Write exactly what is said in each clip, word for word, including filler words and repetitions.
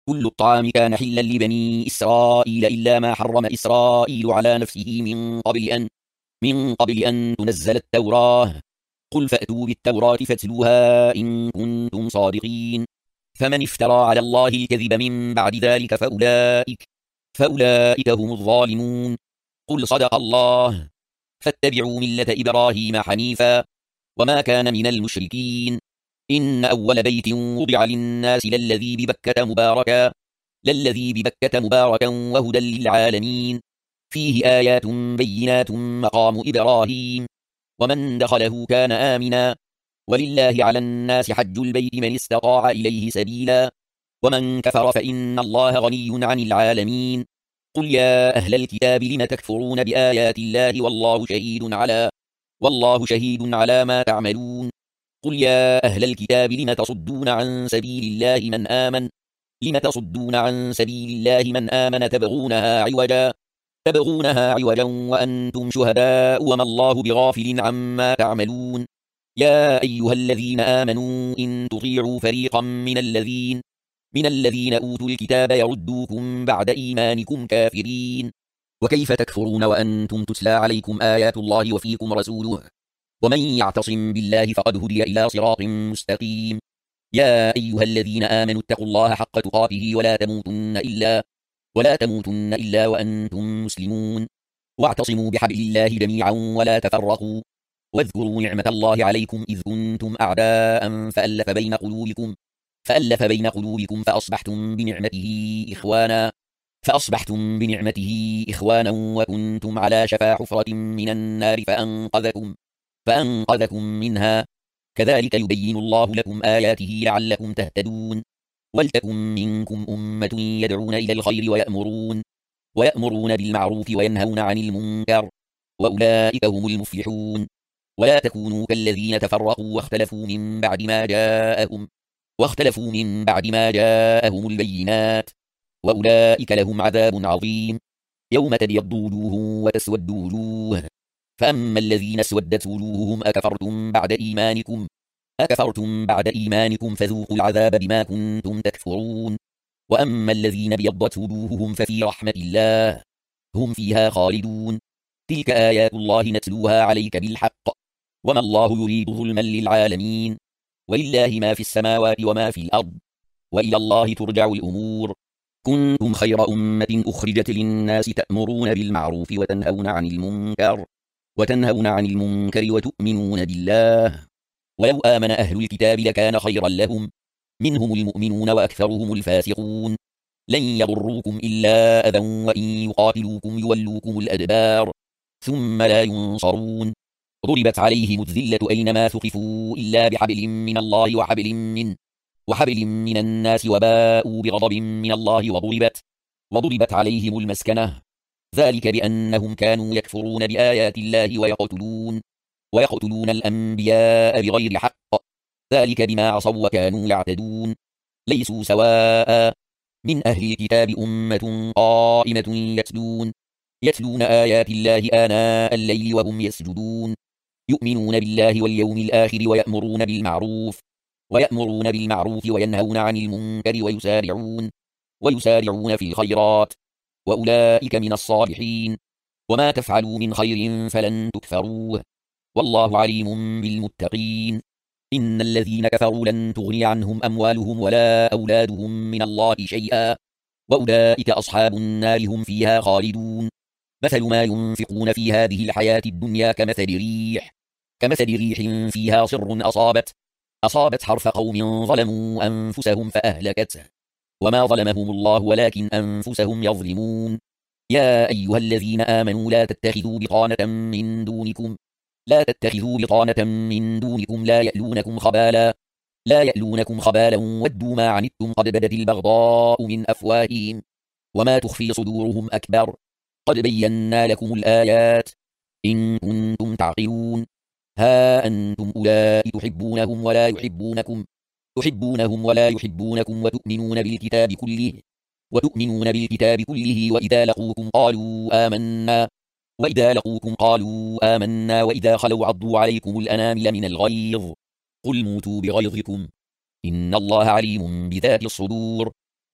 كل الطعام كان حلا لبني إسرائيل إلا ما حرم إسرائيل على نفسه من قبل أن من قبل أن تنزل التوراة. قل فأتوا بالتوراة فاتلوها إن كنتم صادقين. فمن افترى على الله الكذب من بعد ذلك فأولئك فأولئك هم الظالمون. قل صدق الله. فاتبعوا ملة إبراهيم حنيفا وما كان من المشركين. إن أول بيت وضع للناس للذي ببكة مباركا للذي ببكة مباركا وهدى للعالمين فيه آيات بينات مقام إبراهيم ومن دخله كان آمنا ولله على الناس حج البيت من استطاع إليه سبيلا ومن كفر فإن الله غني عن العالمين. قل يا أهل الكتاب لم تكفرون بآيات الله والله شهيد على والله شهيد على ما تعملون. قل يا أهل الكتاب لم تصدون عن سبيل الله من آمن لم تصدون عن سبيل الله من آمن تبغونها عوجا تبغونها عوجا وأنتم شهداء وما الله بغافل عما تعملون. يا أيها الذين آمنوا إن تطيعوا فريقا من الذين من الذين أوتوا الكتاب يردوكم بعد إيمانكم كافرين. وكيف تكفرون وأنتم تتلى عليكم آيات الله وفيكم رسوله ومن يعتصم بالله فقد هدي إلى صراط مستقيم. يا أيها الذين آمنوا اتقوا الله حق تقاته ولا تموتن إلا ولا تموتن إلا وأنتم مسلمون. واعتصموا بحبل الله جميعا ولا تفرقوا واذكروا نعمة الله عليكم إذ كنتم أعداء فألف بين قلوبكم فألف بين قلوبكم فأصبحتم بنعمته إخوانا فأصبحتم بنعمته إخوانا وكنتم على شفا حفرة من النار فأنقذكم فأنقذكم منها. كذلك يبين الله لكم آياته لعلكم تهتدون. ولتكن منكم أمة يدعون إلى الخير ويأمرون ويأمرون بالمعروف وينهون عن المنكر وأولئك هم المفلحون. ولا تكونوا كالذين تفرقوا واختلفوا من بعد ما جاءهم واختلفوا من بعد ما جاءهم البينات وأولئك لهم عذاب عظيم. يوم تبيض وجوه وتسود وجوه فأما الذين اسودت وجوههم أكفرتم بعد إيمانكم أكفرتم بعد إيمانكم فذوقوا العذاب بما كنتم تكفرون. وأما الذين ابيضت وجوههم ففي رحمة الله هم فيها خالدون. تلك آيات الله نتلوها عليك بالحق وما الله يريد ظلما للعالمين. ولله ما في السماوات وما في الأرض وإلى الله ترجع الأمور. كنتم خير أمة أخرجت للناس تأمرون بالمعروف وتنهون عن المنكر وتنهون عن المنكر وتؤمنون بالله. ولو آمن أهل الكتاب لكان خيرا لهم منهم المؤمنون وأكثرهم الفاسقون. لن يضروكم إلا أذى وإن يقاتلوكم يولوكم الأدبار ثم لا ينصرون. ضربت عليهم الذلة أينما ثقفوا إلا بحبل من الله وحبل من وحبل من الناس وباءوا بغضب من الله وضربت وضربت عليهم المسكنة ذلك بأنهم كانوا يكفرون بآيات الله ويقتلون ويقتلون الأنبياء بغير حق ذلك بما عصوا وكانوا يعتدون. ليسوا سواء من أهل الكتاب أمة قائمة يتلون يتلون آيات الله آناء الليل وهم يسجدون يؤمنون بالله واليوم الآخر ويأمرون بالمعروف ويأمرون بالمعروف وينهون عن المنكر ويسارعون ويسارعون في الخيرات وأولئك من الصالحين. وما تفعلوا من خير فلن تكفروه والله عليم بالمتقين. إن الذين كفروا لن تغني عنهم أموالهم ولا أولادهم من الله شيئا وأولئك أصحاب النار هم فيها خالدون. مثل ما ينفقون في هذه الحياة الدنيا كمثل ريح كمثل ريح فيها صر أصابت أصابت حرث قوم ظلموا أنفسهم فأهلكته وما ظلمهم الله ولكن أنفسهم يظلمون. يا أيها الذين آمنوا لا تتخذوا بطانة من دونكم لا تتخذوا بطانة من دونكم لا يألونكم خبالا لا يألونكم خبالا ودوا ما عنتم قد بدت البغضاء من أفواههم وما تخفي صدورهم أكبر قد بينا لكم الآيات إن كنتم تعقلون. ها أنتم أولئك تحبونهم ولا يحبونكم تحبونهم ولا يحبونكم وتؤمنون بالكتاب كله وتؤمنون بالكتاب كله وإذا لقوكم قالوا آمنا وإذا لقوكم قالوا آمنا وإذا خلوا عضوا عليكم الأنامل من الغيظ قل موتوا بغيظكم إن الله عليم بذات الصدور.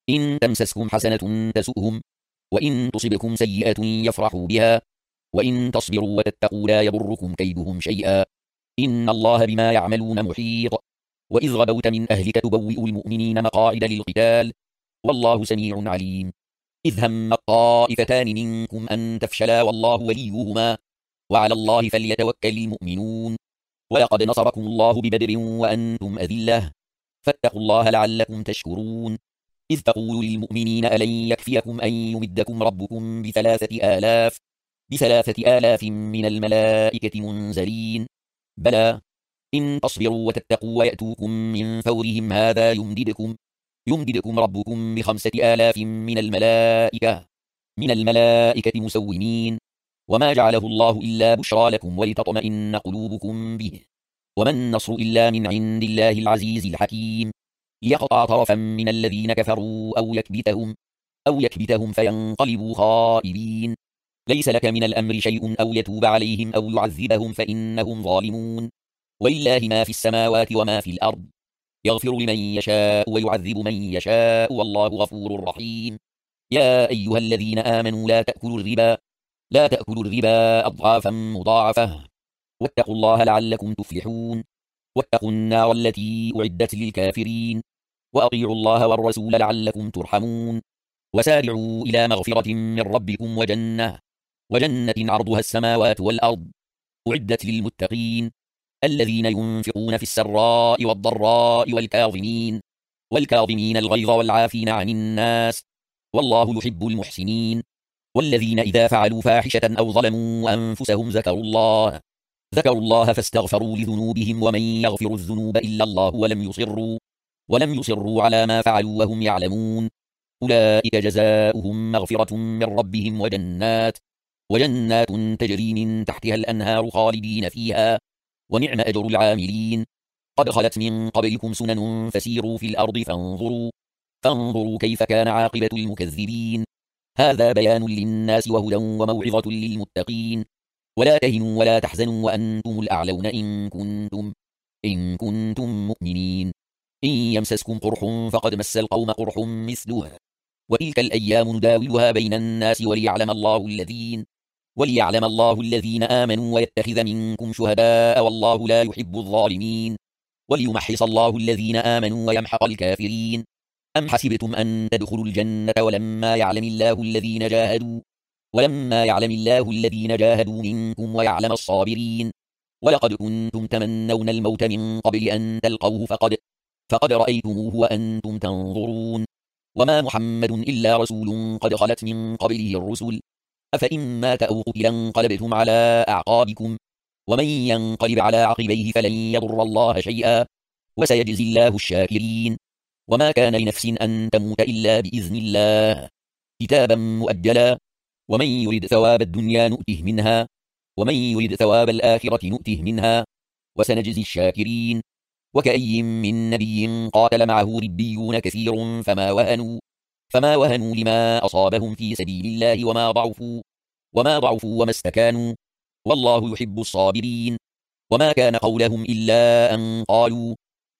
إن تمسسكم حسنة تسؤهم، وإن تصبكم سيئة يفرحوا بها، وإن تصبروا وتتقوا لا يضركم كيدهم شيئا، إن الله بما يعملون محيط. وإذ غدوت من أهلك تبوئ المؤمنين مقاعد للقتال، والله سميع عليم. إذ هم الطائفتان منكم أن تفشلا والله وليهما، وعلى الله فليتوكل المؤمنون. ولقد نصركم الله ببدر وأنتم أذلة، فاتقوا الله لعلكم تشكرون. إذ تقول للمؤمنين ألن يكفيكم أن يمدكم ربكم بثلاثة آلاف بثلاثة آلاف من الملائكة منزلين؟ بلى، إن تصبروا وتتقوا ويأتوكم من فورهم هذا يمددكم يمددكم ربكم بخمسة آلاف من الملائكة من الملائكة مسومين. وما جعله الله إلا بشرى لكم ولتطمئن قلوبكم به، وما النصر إلا من عند الله العزيز الحكيم، ليقطع طرفا من الذين كفروا أو يكبتهم أو يكبتهم فينقلبوا خائبين. ليس لك من الأمر شيء أو يتوب عليهم أو يعذبهم فإنهم ظالمون. ولله ما في السماوات وما في الأرض، يغفر لمن يشاء ويعذب من يشاء، والله غفور رحيم. يا أيها الذين آمنوا لا تأكلوا الربا لا تأكلوا الربا أضعافا مضاعفة، واتقوا الله لعلكم تفلحون. واتقوا النار التي أعدت للكافرين، وأطيعوا الله والرسول لعلكم ترحمون. وسارعوا إلى مغفرة من ربكم وجنة وجنة عرضها السماوات والأرض، أعدت للمتقين، الذين ينفقون في السراء والضراء والكاظمين والكاظمين الغيظ والعافين عن الناس، والله يحب المحسنين. والذين إذا فعلوا فاحشة أو ظلموا أنفسهم ذكروا الله ذكروا الله فاستغفروا لذنوبهم، ومن يغفر الذنوب إلا الله ولم يصروا ولم يصروا على ما فعلوا وهم يعلمون، أولئك جزاؤهم مغفرة من ربهم وجنات وجنات تجري من تحتها الأنهار خالدين فيها، ونعم أجر العاملين. قد خلت من قبلكم سنن فسيروا في الأرض فانظروا فانظروا كيف كان عاقبة المكذبين. هذا بيان للناس وهدى وموعظة للمتقين. ولا تهنوا ولا تحزنوا وأنتم الأعلون إن كنتم إن كنتم مؤمنين. إن يمسسكم قرح فقد مس القوم قرح مثله، وتلك الأيام نداولها بين الناس وليعلم الله الذين وليعلم الله الذين آمنوا ويتخذ منكم شهداء، والله لا يحب الظالمين. وليمحص الله الذين آمنوا ويمحق الكافرين. أم حسبتم أن تدخلوا الجنة ولما يعلم الله الذين جاهدوا ولما يعلم الله الذين جاهدوا منكم ويعلم الصابرين. ولقد كنتم تمنون الموت من قبل أن تلقوه فقد فقد رأيتموه وأنتم تنظرون. وما محمد إلا رسول قد خلت من قبله الرسل، أفإن مات أو قتل انقلبتم على أعقابكم، ومن ينقلب على عقبيه فلن يضر الله شيئا، وسيجزي الله الشاكرين. وما كان لنفس أن تموت إلا بإذن الله، كتابا مؤجلا. ومن يرد ثواب الدنيا نؤته منها، ومن يرد ثواب الآخرة نؤته منها، وسنجزي الشاكرين. وكأي من نبي قاتل معه ربيون كثير فما وهنوا فما وهنوا لما أصابهم في سبيل الله وما ضعفوا وما ضعفوا وما استكانوا، والله يحب الصابرين. وما كان قولهم إلا أن قالوا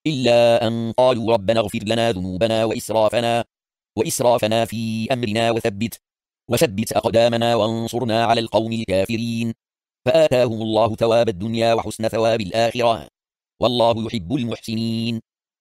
إلا أن قالوا ربنا اغفر لنا ذنوبنا وإسرافنا وإسرافنا في أمرنا وثبت وثبت أقدامنا وانصرنا على القوم الكافرين، فآتاهم الله ثواب الدنيا وحسن ثواب الآخرة، والله يحب المحسنين.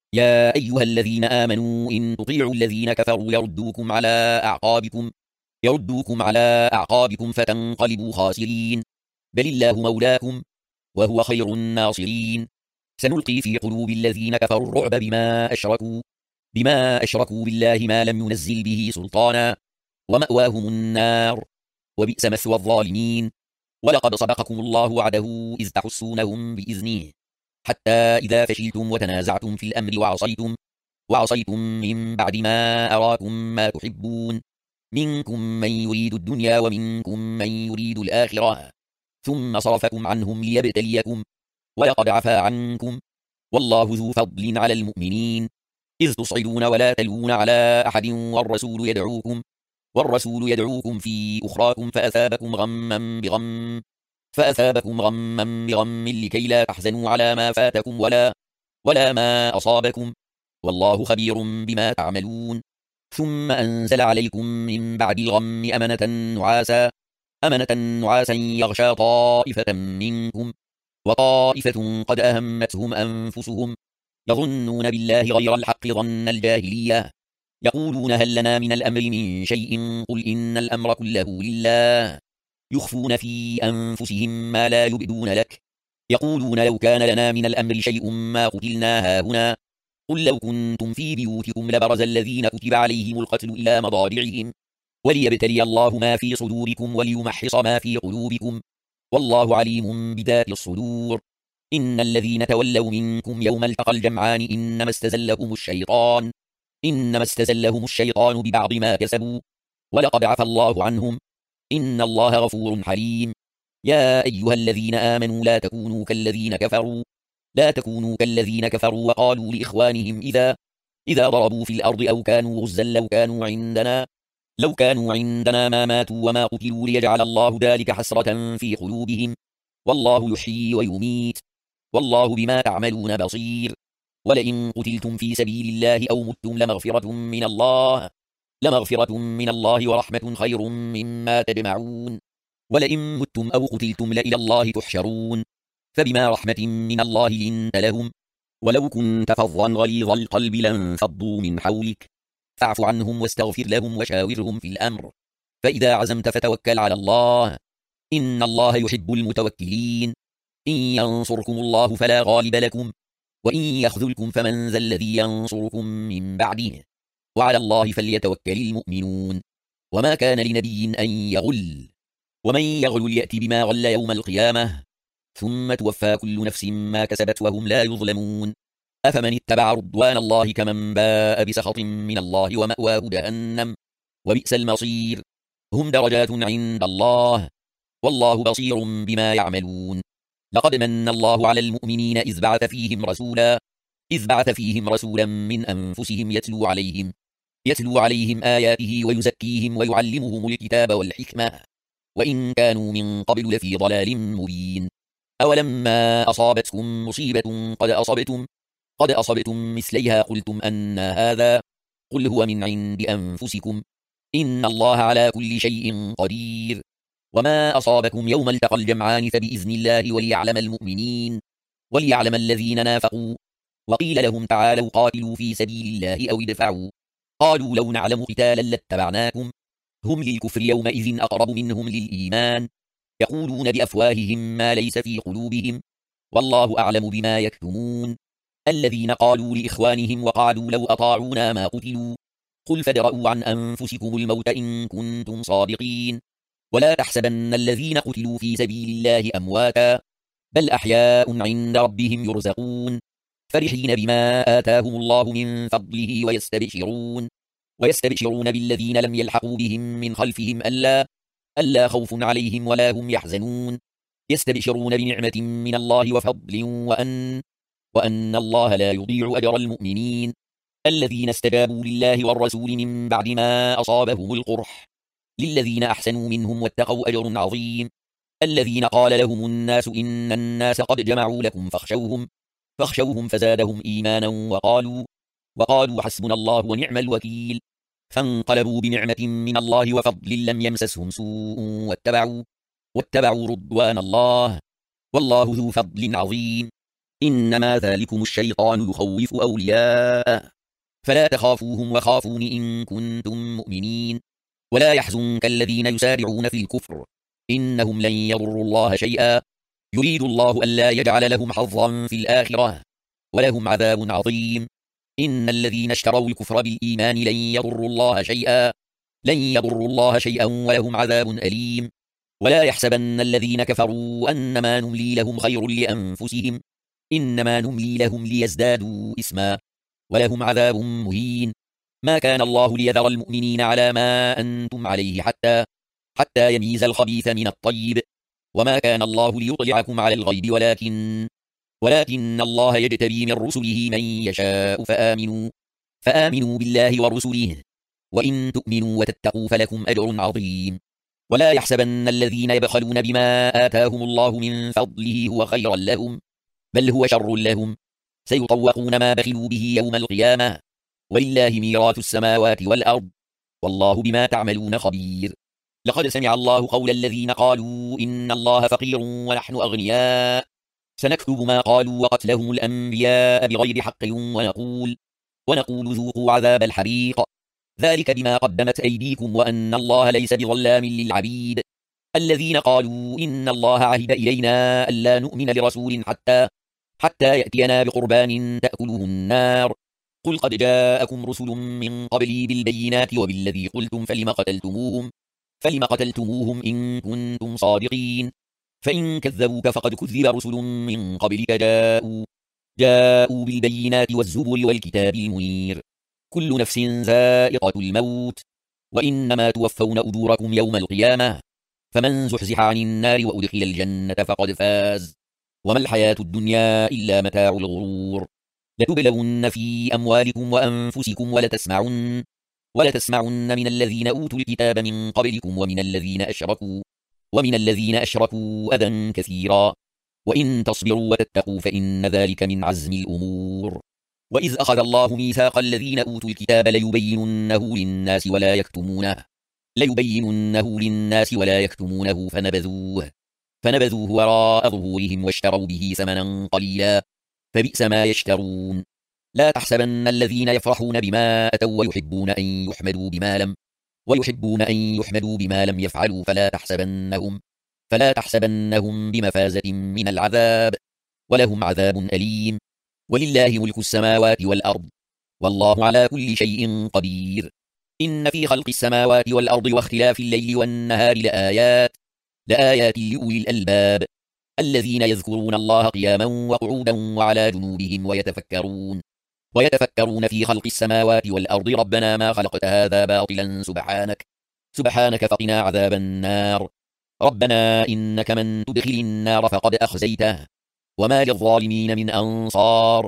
يا أيها الذين آمنوا إن تطيعوا الذين كفروا يردوكم على أعقابكم يردوكم على أعقابكم فتنقلبوا خاسرين، بل الله مولاكم وهو خير الناصرين. سنلقي في قلوب الذين كفروا الرعب بما أشركوا بما أشركوا بالله ما لم ينزل به سلطانا، ومأواهم النار، وبئس مثوى الظالمين. ولقد صدقكم الله وعده إذ تحسونهم بإذنه، حتى إذا فشلتم وتنازعتم في الأمر وعصيتم وعصيتم من بعد ما أراكم ما تحبون، منكم من يريد الدنيا ومنكم من يريد الآخرة، ثم صرفكم عنهم ليبتليكم، ولقد عفا عنكم، والله ذو فضل على المؤمنين. إذ تصعدون ولا تلوون على أحد والرسول يدعوكم والرسول يدعوكم في أخراكم فأثابكم غما بغم فأثابكم غما بغم لكي لا تحزنوا على ما فاتكم ولا ولا ما أصابكم، والله خبير بما تعملون. ثم أنزل عليكم من بعد الغم أمنة نعاسا أمنة نعاسا يغشى طائفة منكم وطائفة قد أهمتهم أنفسهم يظنون بالله غير الحق ظن الجاهلية يقولون هل لنا من الأمر من شيء قل إن الأمر كله لله يخفون في أنفسهم ما لا يبدون لك يقولون لو كان لنا من الأمر شيء ما قتلنا هاهنا قل لو كنتم في بيوتكم لبرز الذين كتب عليهم القتل إلى مضاجعهم وليبتلي الله ما في صدوركم وليمحص ما في قلوبكم والله عليم بذات الصدور إن الذين تولوا منكم يوم التقى الجمعان إنما استزلهم الشيطان إنما استزلهم الشيطان ببعض ما كسبوا ولقد عفى الله عنهم إن الله غفور حليم يا أيها الذين آمنوا لا تكونوا كالذين كفروا لا تكونوا كالذين كفروا وقالوا لإخوانهم إذا إذا ضربوا في الأرض أو كانوا غزا لو كانوا عندنا لو كانوا عندنا ما ماتوا وما قتلوا ليجعل الله ذلك حسرة في قلوبهم والله يحيي ويميت والله بما تعملون بصير ولئن قتلتم في سبيل الله أو متم لمغفرة من الله لمغفرة من الله ورحمة خير مما تجمعون ولئن متم أو قتلتم لإلى الله تحشرون فبما رحمة من الله لنت لهم ولو كنت فظا غليظ القلب لانفضوا من حولك فاعف عنهم واستغفر لهم وشاورهم في الأمر فإذا عزمت فتوكل على الله إن الله يحب المتوكلين إن ينصركم الله فلا غالب لكم وإن يخذلكم فمن ذا الذي ينصركم من بعده وعلى الله فليتوكل المؤمنون وما كان لنبي أن يغل ومن يغل يأتي بما غل يوم القيامة ثم توفى كل نفس ما كسبت وهم لا يظلمون أفمن اتبع رضوان الله كمن باء بسخط من الله ومأواه جهنم وبئس المصير هم درجات عند الله والله بصير بما يعملون لقد من الله على المؤمنين إذ بعث فيهم رسولا إذ بعث فيهم رسولا من أنفسهم يتلو عليهم يتلو عليهم آياته ويزكيهم ويعلمهم الكتاب والحكمة وإن كانوا من قبل لفي ضلال مبين أولما أصابتكم مصيبة قد أصبتم قد أصبتم مثليها قلتم أن هذا قل هو من عند أنفسكم إن الله على كل شيء قدير وما أصابكم يوم التقى الجمعان فبإذن الله وليعلم المؤمنين وليعلم الذين نافقوا وقيل لهم تعالوا قاتلوا في سبيل الله أو ادفعوا قالوا لو نعلم قتالا لاتبعناكم هم للكفر يومئذ أقرب منهم للإيمان يقولون بأفواههم ما ليس في قلوبهم والله أعلم بما يكتمون الذين قالوا لإخوانهم وقعدوا لو أطاعونا ما قتلوا قل فادرءوا عن أنفسكم الموت إن كنتم صادقين ولا تحسبن الذين قتلوا في سبيل الله أمواتا بل أحياء عند ربهم يرزقون فرحين بما آتاهم الله من فضله ويستبشرون ويستبشرون بالذين لم يلحقوا بهم من خلفهم ألا ألا خوف عليهم ولا هم يحزنون يستبشرون بنعمة من الله وفضل وأن وأن الله لا يضيع أجر المؤمنين الذين استجابوا لله والرسول من بعد ما أصابهم القرح للذين أحسنوا منهم واتقوا أجر عظيم الذين قال لهم الناس إن الناس قد جمعوا لكم فاخشوهم فاخشوهم فزادهم إيمانا وقالوا وقالوا حسبنا الله ونعم الوكيل فانقلبوا بنعمة من الله وفضل لم يمسسهم سوء واتبعوا واتبعوا رضوان الله والله ذو فضل عظيم إنما ذلكم الشيطان يخوف أولياءه فلا تخافوهم وخافون إن كنتم مؤمنين ولا يحزنك الذين يسارعون في الكفر إنهم لن يضروا الله شيئا يريد الله ألا يجعل لهم حظا في الآخرة ولهم عذاب عظيم إن الذين اشتروا الكفر بالإيمان لن يضروا الله شيئا لن يضروا الله شيئا ولهم عذاب أليم ولا يحسبن الذين كفروا أنما نملي لهم خير لأنفسهم إنما نملي لهم ليزدادوا إثما ولهم عذاب مهين ما كان الله ليذر المؤمنين على ما أنتم عليه حتى حتى يميز الخبيث من الطيب وما كان الله ليطلعكم على الغيب ولكن ولكن الله يجتبي من رسله من يشاء فآمنوا فآمنوا بالله ورسله وإن تؤمنوا وتتقوا فلكم أجر عظيم ولا يحسبن الذين يبخلون بما آتاهم الله من فضله هو خيرا لهم بل هو شر لهم سيطوقون ما بخلوا به يوم القيامة ولله ميراث السماوات والأرض والله بما تعملون خبير. لقد سمع الله قول الذين قالوا إن الله فقير ونحن أغنياء سنكتب ما قالوا وقتلهم الأنبياء بغير حق ونقول ونقول ذوقوا عذاب الحريق ذلك بما قدمت أيديكم وأن الله ليس بظلام للعبيد. الذين قالوا إن الله عهد إلينا ألا نؤمن لرسول حتى حتى يأتينا بقربان تأكله النار قل قد جاءكم رسل من قبلي بالبينات وبالذي قلتم فلم قتلتموهم فلم قتلتموهم إن كنتم صادقين فإن كذبوك فقد كذب رسل من قبلك جاءوا جاءوا بالبينات والزبر والكتاب المنير كل نفس ذائقة الموت وإنما توفون أجوركم يوم القيامة فمن زحزح عن النار وأدخل الجنة فقد فاز وما الحياة الدنيا إلا متاع الغرور. لتبلون في أموالكم وأنفسكم ولتسمعن ولتسمعن من الذين أوتوا الكتاب من قبلكم ومن الذين أشركوا ومن الذين أشركوا أذى كثيرا وإن تصبروا وتتقوا فإن ذلك من عزم الأمور. وإذ أخذ الله ميثاق الذين أوتوا الكتاب ليبيننه للناس ولا يكتمونه ليبيننه للناس ولا يكتمونه فنبذوه فنبذوه وراء ظهورهم واشتروا به ثمنا قليلا فبئس ما يشترون. لا تحسبن الذين يفرحون بما أتوا ويحبون أن يحمدوا بما لم ويحبون أن يحمدوا بما لم يفعلوا فلا تحسبنهم فلا تحسبنهم بمفازة من العذاب ولهم عذاب أليم. ولله ملك السماوات والأرض والله على كل شيء قدير. إن في خلق السماوات والأرض واختلاف الليل والنهار لآيات لآيات لأولي الألباب الذين يذكرون الله قياما وقعودا وعلى جنوبهم ويتفكرون ويتفكرون في خلق السماوات والأرض ربنا ما خلقت هذا باطلا سبحانك سبحانك فقنا عذاب النار. ربنا إنك من تدخل النار فقد أخزيته وما للظالمين من أنصار.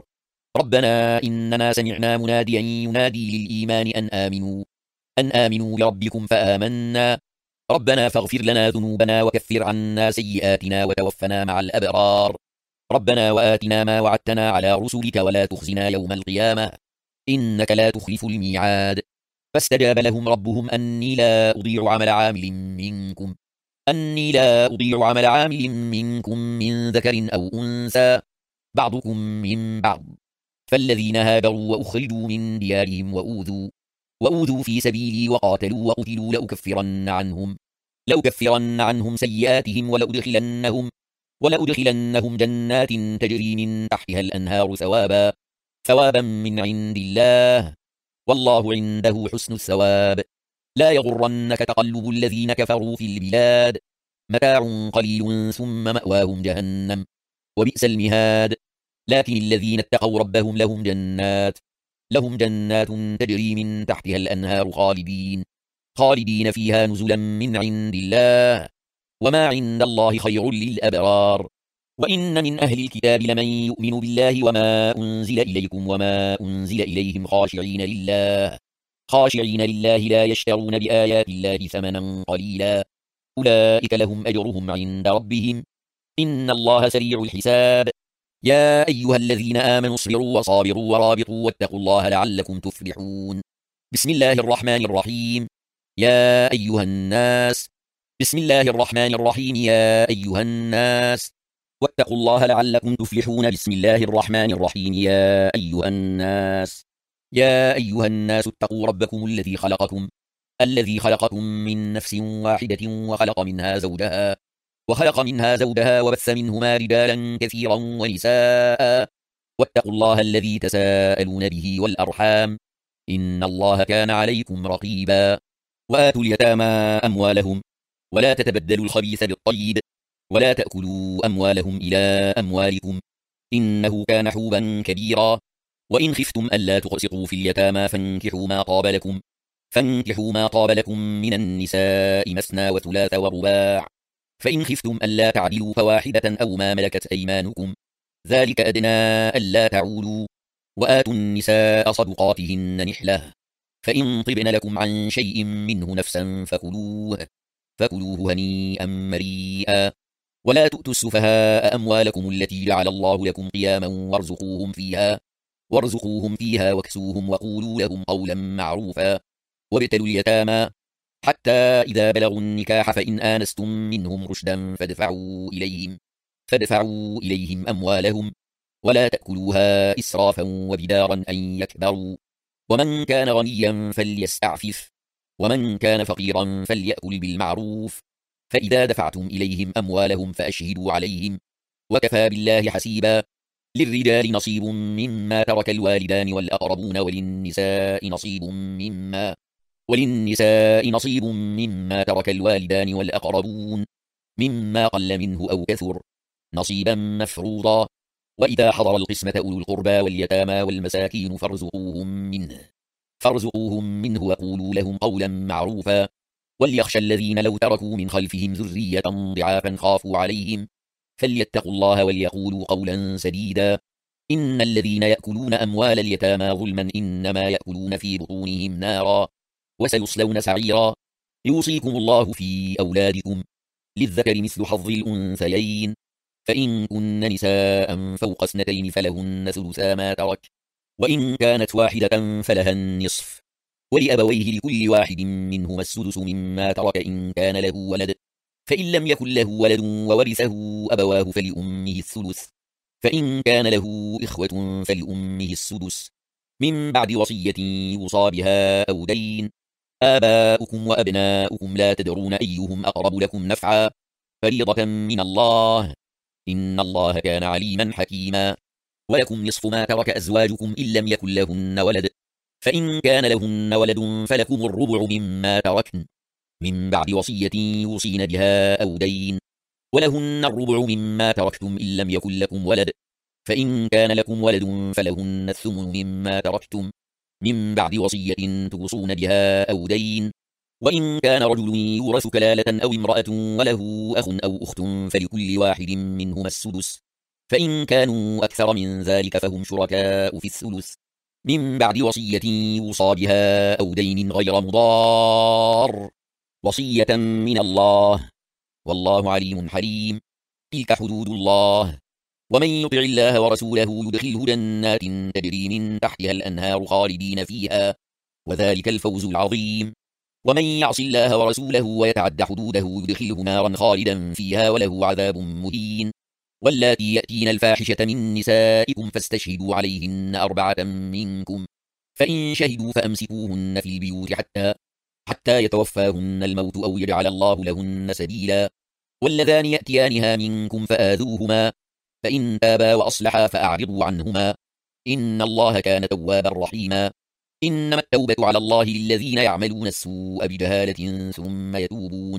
ربنا إننا سمعنا مناديا ينادي للإيمان أن آمنوا أن آمنوا بربكم فآمنا ربنا فاغفر لنا ذنوبنا وكفر عنا سيئاتنا وتوفنا مع الأبرار. ربنا وآتنا ما وعدتنا على رسلك ولا تخزنا يوم القيامة إنك لا تخلف الميعاد. فاستجاب لهم ربهم أني لا أضيع عمل عامل منكم أني لا أضيع عمل عامل منكم من ذكر أو أنثى بعضكم من بعض فالذين هاجروا وأخرجوا من ديارهم وأوذوا وأوذوا في سبيلي وقاتلوا وقتلوا لأكفرن عنهم لأكفرن عنهم سيئاتهم ولأدخلنهم ولأدخلنهم جنات تجري من تحتها الأنهار ثوابا ثوابا من عند الله والله عنده حسن الثواب. لا يغرنك تقلب الذين كفروا في البلاد متاع قليل ثم مأواهم جهنم وبئس المهاد. لكن الذين اتقوا ربهم لهم جنات لهم جنات تجري من تحتها الأنهار خالدين خالدين فيها نزلا من عند الله وما عند الله خير للأبرار. وإن من أهل الكتاب لمن يؤمن بالله وما أنزل إليكم وما أنزل إليهم خاشعين لله خاشعين لله لا يشترون بآيات الله ثمنا قليلا أولئك لهم أجرهم عند ربهم إن الله سريع الحساب. يا أيها الذين آمنوا اصبروا وصابروا ورابطوا واتقوا الله لعلكم تفلحون. بسم الله الرحمن الرحيم يا أيها الناس بسم الله الرحمن الرحيم يا أيها الناس واتقوا الله لعلكم تفلحون. بسم الله الرحمن الرحيم يا أيها الناس يا أيها الناس اتقوا ربكم الذي خلقكم الذي خلقكم من نفس واحدة وخلق منها زوجها وخلق منها زوجها وبث منهما رجالا كثيرا ونساء واتقوا الله الذي تساءلون به والأرحام إن الله كان عليكم رقيبا. وآتوا اليتامى أموالهم ولا تتبدلوا الخبيث بالطيب ولا تأكلوا أموالهم إلى أموالكم إنه كان حوبا كبيرا. وإن خفتم ألا تقسطوا في اليتامى فانكحوا ما طاب لكم فانكحوا ما طاب لكم من النساء مثنى وثلاث ورباع فإن خفتم ألا تعدلوا فواحدة أو ما ملكت أيمانكم ذلك أدنى ألا تعولوا. وآتوا النساء صدقاتهن نحلة فإن طبن لكم عن شيء منه نفسا فكلوه فكلوه هنيئا مريئا. ولا تؤتوا السفهاء أموالكم التي جعل الله لكم قياما وارزقوهم فيها وارزقوهم فيها واكسوهم وقولوا لهم قولا معروفا وابتلوا اليتامى حتى إذا بلغوا النكاح فإن آنستم منهم رشدا فادفعوا إليهم فادفعوا إليهم أموالهم ولا تأكلوها إسرافا وبدارا أن يكبروا ومن كان غنيا فليستعفف ومن كان فقيرا فليأكل بالمعروف فإذا دفعتم إليهم أموالهم فأشهدوا عليهم وكفى بالله حسيبا للرجال نصيب مما ترك الوالدان والأقربون وللنساء نصيب مما وللنساء نصيب مما ترك الوالدان والأقربون مما قل منه أو كثر نصيبا مفروضا وإذا حضر القسمة أولو القربى واليتامى والمساكين فارزقوهم منه فارزقوهم منه وقولوا لهم قولا معروفا وليخشى الذين لو تركوا من خلفهم ذرية ضعافا خافوا عليهم فليتقوا الله وليقولوا قولا سديدا إن الذين يأكلون أموال اليتامى ظلما إنما يأكلون في بطونهم نارا وسيصلون سعيرا يوصيكم الله في أولادكم للذكر مثل حظ الأنثيين فإن كن نساء فوق اثنتين فلهن ثلثا ما ترك وإن كانت واحدة فلها النصف ولأبويه لكل واحد منهما السدس مما ترك إن كان له ولد فإن لم يكن له ولد وورثه أبواه فلأمه الثلث فإن كان له إخوة فلأمه السدس من بعد وصية يوصى بها أو دين آباؤكم وأبناؤكم لا تدرون أيهم أقرب لكم نفعا فريضة من الله إن الله كان عليما حكيما ولكم نصف ما ترك أزواجكم إن لم يكن لهن ولد فإن كان لهن ولد فلكم الربع مما تركن من بعد وصية يوصين بها أو دين ولهن الربع مما تركتم إن لم يكن لكم ولد فإن كان لكم ولد فلهن الثمن مما تركتم من بعد وصية توصون بها أو دين وإن كان رجل يورث كلالة أو امرأة وله أخ أو أخت فلكل واحد منهما السدس فإن كانوا أكثر من ذلك فهم شركاء في الثلث من بعد وصية يوصى بها أو دين غير مضار وصية من الله والله عليم حليم تلك حدود الله ومن يطع الله ورسوله يدخله جنات تجري من تحتها الأنهار خالدين فيها وذلك الفوز العظيم ومن يعص الله ورسوله ويتعد حدوده يدخله نارا خالدا فيها وله عذاب مهين واللاتي يأتين الفاحشة من نسائكم فاستشهدوا عليهن أربعة منكم فإن شهدوا فأمسكوهن في البيوت حتى حتى يتوفاهن الموت أو يجعل الله لهن سبيلا واللذان يأتيانها منكم فآذوهما فإن تابا وأصلحا فأعرضوا عنهما إن الله كان توابا رحيما إنما التوبة على الله للذين يعملون السوء بجهالة ثم يتوبون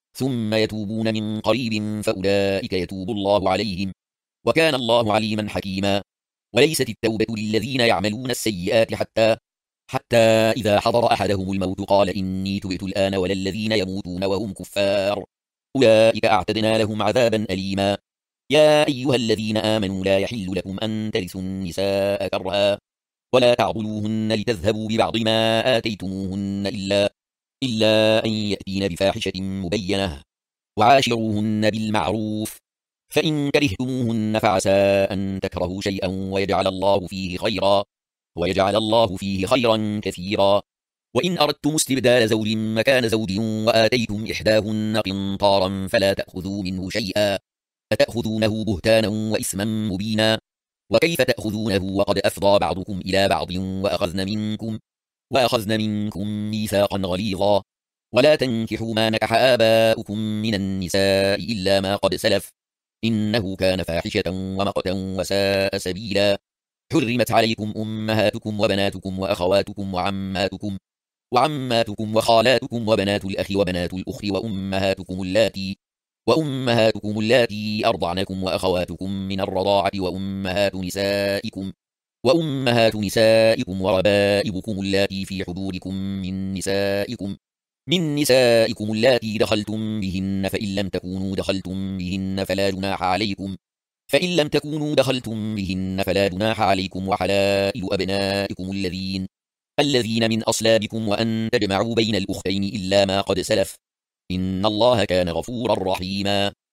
ثم يتوبون من قريب فأولئك يتوب الله عليهم وكان الله عليما حكيما وليست التوبة للذين يعملون السيئات حتى حتى إذا حضر أحدهم الموت قال إني تبت الآن ولا الذين يموتون وهم كفار أولئك أعتدنا لهم عذابا أليما يا أيها الذين آمنوا لا يحل لكم أن ترثوا النساء كرها ولا تعضلوهن لتذهبوا ببعض ما آتيتموهن إلا إلا أن يأتين بفاحشة مبينة وعاشروهن بالمعروف فإن كرهتموهن فعسى أن تكرهوا شيئا ويجعل الله فيه خيرا ويجعل الله فيه خيرا كثيرا وإن أردتم استبدال زوج مكان زوج وآتيتم إحداهن قنطارا فلا تأخذوا منه شيئا أتأخذونه بهتانا وإثما مبينا وكيف تأخذونه وقد أفضى بعضكم إلى بعض وأخذن منكم وأخذن منكم ميثاقا غليظا ولا تنكحوا ما نكح آباؤكم من النساء إلا ما قد سلف إنه كان فاحشة ومقتا وساء سبيلا حرمت عليكم أمهاتكم وبناتكم وأخواتكم وعماتكم وعماتكم وخالاتكم وبنات الأخ وبنات الأخت وأمهاتكم اللاتي وأمهاتكم اللاتي أرضعنكم وأخواتكم من الرضاعة وأمهات نسائكم وأمهات نسائكم وربائبكم اللاتي في حضوركم من نسائكم من نسائكم اللاتي دخلتم بهن فإن لم تكونوا دخلتم بهن فلا جناح عليكم فإن لم تكونوا دخلتم بهن فلا جناح عليكم وحلائل أبنائكم الذين الذين من أصلابكم وأن تجمعوا بين الأختين إلا ما قد سلف إن الله كان غفورا رحيما